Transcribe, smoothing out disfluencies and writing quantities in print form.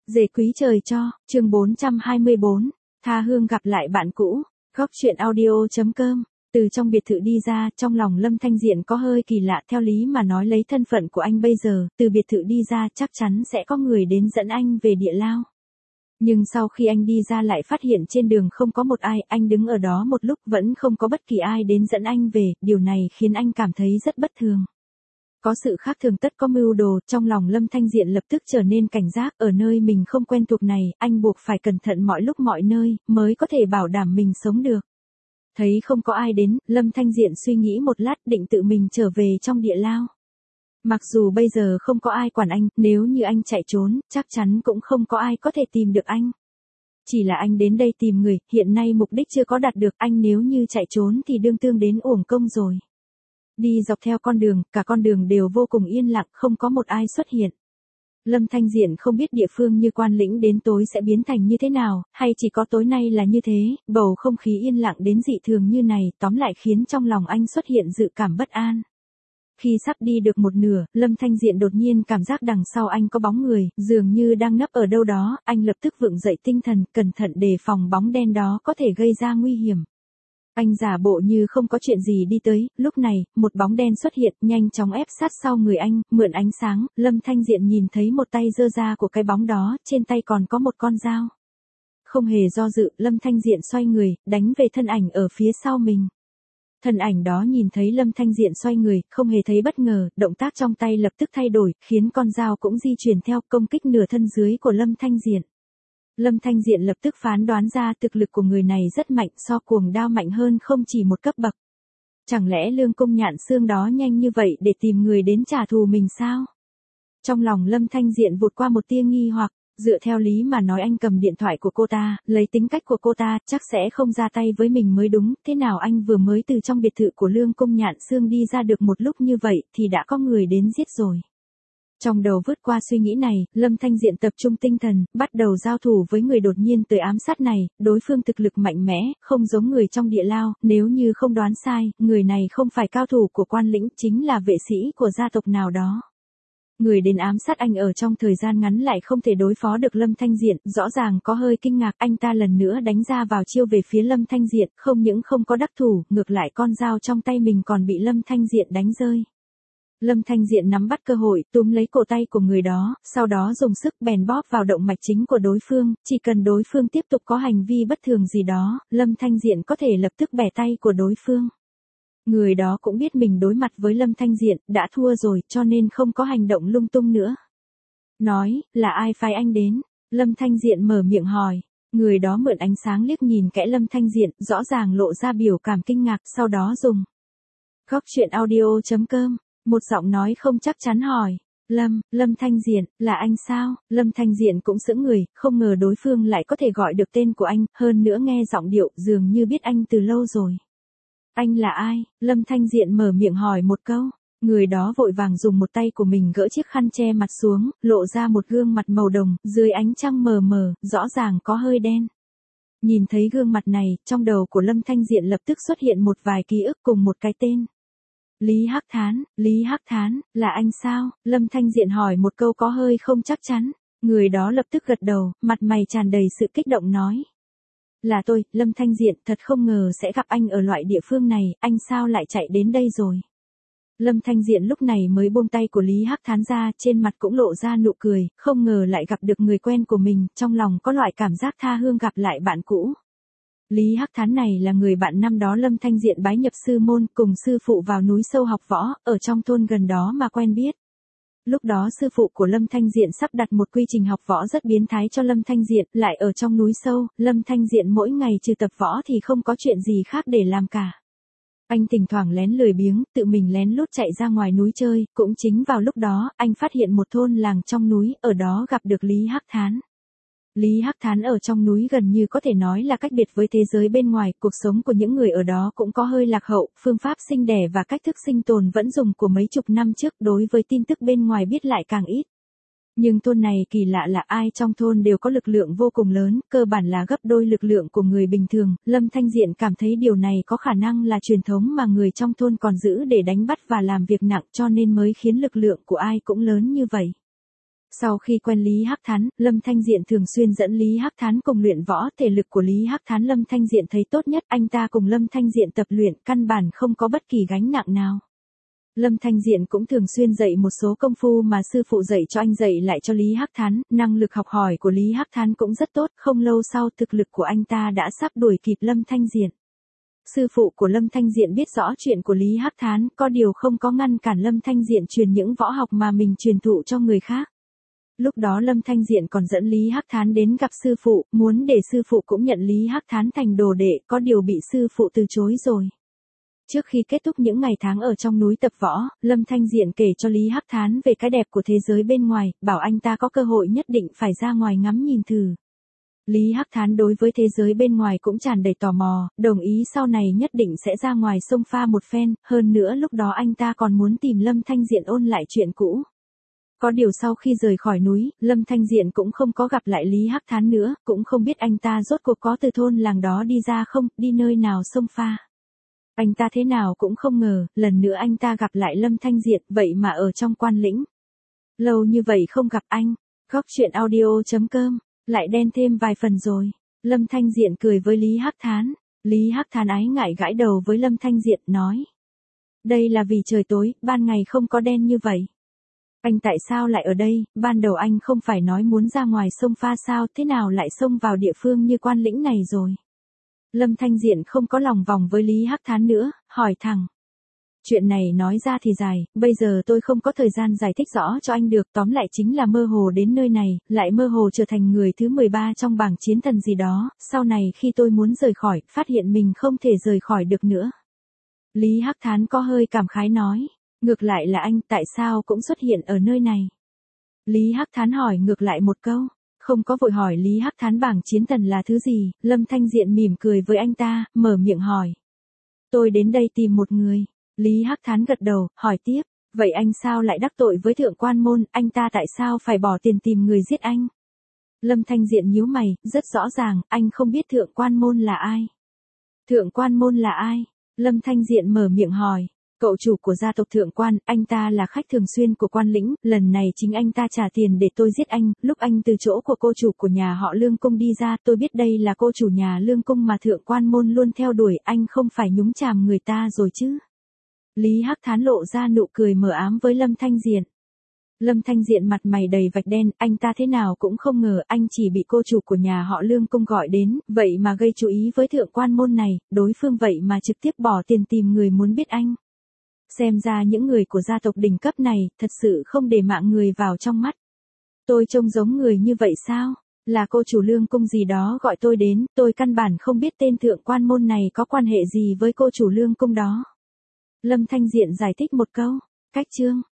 Dề quý trời cho, chương 424, tha hương gặp lại bạn cũ, góc chuyện audio.com. Từ trong biệt thự đi ra, trong lòng Lâm Thanh Diện có hơi kỳ lạ, theo lý mà nói lấy thân phận của anh bây giờ, từ biệt thự đi ra chắc chắn sẽ có người đến dẫn anh về địa lao. Nhưng sau khi anh đi ra lại phát hiện trên đường không có một ai, anh đứng ở đó một lúc vẫn không có bất kỳ ai đến dẫn anh về, điều này khiến anh cảm thấy rất bất thường. Có sự khác thường tất có mưu đồ, trong lòng Lâm Thanh Diện lập tức trở nên cảnh giác, ở nơi mình không quen thuộc này, anh buộc phải cẩn thận mọi lúc mọi nơi, mới có thể bảo đảm mình sống được. Thấy không có ai đến, Lâm Thanh Diện suy nghĩ một lát định tự mình trở về trong địa lao. Mặc dù bây giờ không có ai quản anh, nếu như anh chạy trốn, chắc chắn cũng không có ai có thể tìm được anh. Chỉ là anh đến đây tìm người, hiện nay mục đích chưa có đạt được, anh nếu như chạy trốn thì đương tương đến uổng công rồi. Đi dọc theo con đường, cả con đường đều vô cùng yên lặng, không có một ai xuất hiện. Lâm Thanh Diện không biết địa phương như Quan Lĩnh đến tối sẽ biến thành như thế nào, hay chỉ có tối nay là như thế, bầu không khí yên lặng đến dị thường như này, tóm lại khiến trong lòng anh xuất hiện dự cảm bất an. Khi sắp đi được một nửa, Lâm Thanh Diện đột nhiên cảm giác đằng sau anh có bóng người, dường như đang nấp ở đâu đó, anh lập tức vựng dậy tinh thần, cẩn thận đề phòng bóng đen đó có thể gây ra nguy hiểm. Anh giả bộ như không có chuyện gì đi tới, lúc này, một bóng đen xuất hiện, nhanh chóng ép sát sau người anh, mượn ánh sáng, Lâm Thanh Diện nhìn thấy một tay giơ ra của cái bóng đó, trên tay còn có một con dao. Không hề do dự, Lâm Thanh Diện xoay người, đánh về thân ảnh ở phía sau mình. Thân ảnh đó nhìn thấy Lâm Thanh Diện xoay người, không hề thấy bất ngờ, động tác trong tay lập tức thay đổi, khiến con dao cũng di chuyển theo công kích nửa thân dưới của Lâm Thanh Diện. Lâm Thanh Diện lập tức phán đoán ra thực lực của người này rất mạnh, so cuồng đao mạnh hơn không chỉ một cấp bậc. Chẳng lẽ Lương Cung Nhạn Xương đó nhanh như vậy để tìm người đến trả thù mình sao? Trong lòng Lâm Thanh Diện vụt qua một tia nghi hoặc, dựa theo lý mà nói anh cầm điện thoại của cô ta, lấy tính cách của cô ta, chắc sẽ không ra tay với mình mới đúng, thế nào anh vừa mới từ trong biệt thự của Lương Cung Nhạn Xương đi ra được một lúc như vậy thì đã có người đến giết rồi. Trong đầu vượt qua suy nghĩ này, Lâm Thanh Diện tập trung tinh thần, bắt đầu giao thủ với người đột nhiên tới ám sát này, đối phương thực lực mạnh mẽ, không giống người trong địa lao, nếu như không đoán sai, người này không phải cao thủ của Quan Lĩnh, chính là vệ sĩ của gia tộc nào đó. Người đến ám sát anh ở trong thời gian ngắn lại không thể đối phó được Lâm Thanh Diện, rõ ràng có hơi kinh ngạc, anh ta lần nữa đánh ra vào chiêu về phía Lâm Thanh Diện, không những không có đắc thủ, ngược lại con dao trong tay mình còn bị Lâm Thanh Diện đánh rơi. Lâm Thanh Diện nắm bắt cơ hội, túm lấy cổ tay của người đó, sau đó dùng sức bèn bóp vào động mạch chính của đối phương, chỉ cần đối phương tiếp tục có hành vi bất thường gì đó, Lâm Thanh Diện có thể lập tức bẻ tay của đối phương. Người đó cũng biết mình đối mặt với Lâm Thanh Diện, đã thua rồi, cho nên không có hành động lung tung nữa. Nói, là ai phái anh đến? Lâm Thanh Diện mở miệng hỏi. Người đó mượn ánh sáng liếc nhìn kẽ Lâm Thanh Diện, rõ ràng lộ ra biểu cảm kinh ngạc, sau đó dùng góc chuyện audio.com. Một giọng nói không chắc chắn hỏi, Lâm Thanh Diện, là anh sao? Lâm Thanh Diện cũng sững người, không ngờ đối phương lại có thể gọi được tên của anh, hơn nữa nghe giọng điệu dường như biết anh từ lâu rồi. Anh là ai? Lâm Thanh Diện mở miệng hỏi một câu. Người đó vội vàng dùng một tay của mình gỡ chiếc khăn che mặt xuống, lộ ra một gương mặt màu đồng, dưới ánh trăng mờ mờ, rõ ràng có hơi đen. Nhìn thấy gương mặt này, trong đầu của Lâm Thanh Diện lập tức xuất hiện một vài ký ức cùng một cái tên. Lý Hắc Thán, là anh sao? Lâm Thanh Diện hỏi một câu có hơi không chắc chắn. Người đó lập tức gật đầu, mặt mày tràn đầy sự kích động nói. Là tôi, Lâm Thanh Diện, thật không ngờ sẽ gặp anh ở loại địa phương này, anh sao lại chạy đến đây rồi? Lâm Thanh Diện lúc này mới buông tay của Lý Hắc Thán ra, trên mặt cũng lộ ra nụ cười, không ngờ lại gặp được người quen của mình, trong lòng có loại cảm giác tha hương gặp lại bạn cũ. Lý Hắc Thán này là người bạn năm đó Lâm Thanh Diện bái nhập sư môn, cùng sư phụ vào núi sâu học võ, ở trong thôn gần đó mà quen biết. Lúc đó sư phụ của Lâm Thanh Diện sắp đặt một quy trình học võ rất biến thái cho Lâm Thanh Diện, lại ở trong núi sâu, Lâm Thanh Diện mỗi ngày trừ tập võ thì không có chuyện gì khác để làm cả. Anh thỉnh thoảng lén lười biếng, tự mình lén lút chạy ra ngoài núi chơi, cũng chính vào lúc đó, anh phát hiện một thôn làng trong núi, ở đó gặp được Lý Hắc Thán. Lý Hắc Thán ở trong núi gần như có thể nói là cách biệt với thế giới bên ngoài, cuộc sống của những người ở đó cũng có hơi lạc hậu, phương pháp sinh đẻ và cách thức sinh tồn vẫn dùng của mấy chục năm trước, đối với tin tức bên ngoài biết lại càng ít. Nhưng thôn này kỳ lạ là ai trong thôn đều có lực lượng vô cùng lớn, cơ bản là gấp đôi lực lượng của người bình thường, Lâm Thanh Diện cảm thấy điều này có khả năng là truyền thống mà người trong thôn còn giữ để đánh bắt và làm việc nặng cho nên mới khiến lực lượng của ai cũng lớn như vậy. Sau khi quen Lý Hắc Thán, Lâm Thanh Diện thường xuyên dẫn Lý Hắc Thán cùng luyện võ, thể lực của Lý Hắc Thán Lâm Thanh Diện thấy tốt nhất, anh ta cùng Lâm Thanh Diện tập luyện, căn bản không có bất kỳ gánh nặng nào. Lâm Thanh Diện cũng thường xuyên dạy một số công phu mà sư phụ dạy cho anh dạy lại cho Lý Hắc Thán, năng lực học hỏi của Lý Hắc Thán cũng rất tốt, không lâu sau thực lực của anh ta đã sắp đuổi kịp Lâm Thanh Diện. Sư phụ của Lâm Thanh Diện biết rõ chuyện của Lý Hắc Thán, có điều không có ngăn cản Lâm Thanh Diện truyền những võ học mà mình truyền thụ cho người khác. Lúc đó Lâm Thanh Diện còn dẫn Lý Hắc Thán đến gặp sư phụ, muốn để sư phụ cũng nhận Lý Hắc Thán thành đồ đệ, có điều bị sư phụ từ chối rồi. Trước khi kết thúc những ngày tháng ở trong núi tập võ, Lâm Thanh Diện kể cho Lý Hắc Thán về cái đẹp của thế giới bên ngoài, bảo anh ta có cơ hội nhất định phải ra ngoài ngắm nhìn thử. Lý Hắc Thán đối với thế giới bên ngoài cũng tràn đầy tò mò, đồng ý sau này nhất định sẽ ra ngoài sông pha một phen, hơn nữa lúc đó anh ta còn muốn tìm Lâm Thanh Diện ôn lại chuyện cũ. Có điều sau khi rời khỏi núi, Lâm Thanh Diện cũng không có gặp lại Lý Hắc Thán nữa, cũng không biết anh ta rốt cuộc có từ thôn làng đó đi ra không, đi nơi nào sông pha. Anh ta thế nào cũng không ngờ, lần nữa anh ta gặp lại Lâm Thanh Diện, vậy mà ở trong Quan Lĩnh. Lâu như vậy không gặp anh, góc chuyện audio.com, lại đen thêm vài phần rồi. Lâm Thanh Diện cười với Lý Hắc Thán. Lý Hắc Thán ái ngại gãi đầu với Lâm Thanh Diện, nói. Đây là vì trời tối, ban ngày không có đen như vậy. Anh tại sao lại ở đây, ban đầu anh không phải nói muốn ra ngoài sông pha sao, thế nào lại xông vào địa phương như Quan Lĩnh này rồi. Lâm Thanh Diện không có lòng vòng với Lý Hắc Thán nữa, hỏi thẳng. Chuyện này nói ra thì dài, bây giờ tôi không có thời gian giải thích rõ cho anh được, tóm lại chính là mơ hồ đến nơi này, lại mơ hồ trở thành người thứ 13 trong bảng chiến thần gì đó, sau này khi tôi muốn rời khỏi, phát hiện mình không thể rời khỏi được nữa. Lý Hắc Thán có hơi cảm khái nói, ngược lại là anh tại sao cũng xuất hiện ở nơi này. Lý Hắc Thán hỏi ngược lại một câu. Không có vội hỏi Lý Hắc Thán bảng chiến thần là thứ gì, Lâm Thanh Diện mỉm cười với anh ta, mở miệng hỏi. Tôi đến đây tìm một người. Lý Hắc Thán gật đầu, hỏi tiếp, vậy anh sao lại đắc tội với Thượng Quan Môn, anh ta tại sao phải bỏ tiền tìm người giết anh? Lâm Thanh Diện nhíu mày, rất rõ ràng, anh không biết Thượng Quan Môn là ai. Thượng Quan Môn là ai? Lâm Thanh Diện mở miệng hỏi. Cậu chủ của gia tộc Thượng Quan, anh ta là khách thường xuyên của Quan Lĩnh, lần này chính anh ta trả tiền để tôi giết anh, lúc anh từ chỗ của cô chủ của nhà họ Lương Cung đi ra, tôi biết đây là cô chủ nhà Lương Cung mà Thượng Quan Môn luôn theo đuổi, anh không phải nhúng chàm người ta rồi chứ. Lý Hắc Thán lộ ra nụ cười mờ ám với Lâm Thanh Diện. Lâm Thanh Diện mặt mày đầy vạch đen, anh ta thế nào cũng không ngờ anh chỉ bị cô chủ của nhà họ Lương Cung gọi đến, vậy mà gây chú ý với Thượng Quan Môn này, đối phương vậy mà trực tiếp bỏ tiền tìm người muốn biết anh. Xem ra những người của gia tộc đỉnh cấp này, thật sự không để mạng người vào trong mắt. Tôi trông giống người như vậy sao? Là cô chủ Lương Cung gì đó gọi tôi đến, tôi căn bản không biết tên Thượng Quan Môn này có quan hệ gì với cô chủ Lương Cung đó. Lâm Thanh Diện giải thích một câu, cách chương.